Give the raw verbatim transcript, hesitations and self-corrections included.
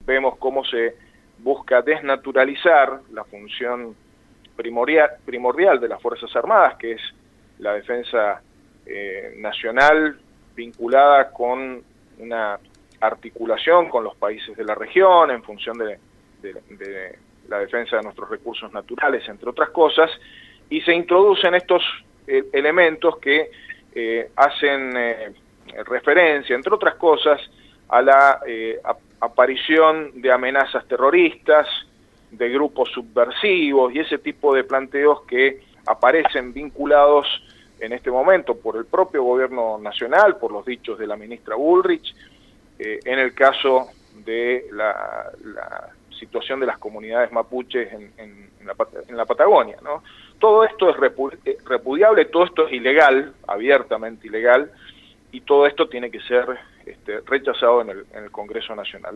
vemos cómo se busca desnaturalizar la función primordial, primordial de las Fuerzas Armadas, que es la defensa eh, nacional vinculada con una articulación con los países de la región en función de, de, de la defensa de nuestros recursos naturales, entre otras cosas, y se introducen estos eh, elementos que eh, hacen eh, referencia, entre otras cosas, a la eh, a, aparición de amenazas terroristas, de grupos subversivos y ese tipo de planteos que aparecen vinculados en este momento por el propio gobierno nacional, por los dichos de la ministra Bullrich, eh, en el caso de la, la situación de las comunidades mapuches en, en, en, la, en la Patagonia, ¿no? Todo esto es repudiable, todo esto es ilegal, abiertamente ilegal, y todo esto tiene que ser este, rechazado en el, en el Congreso Nacional.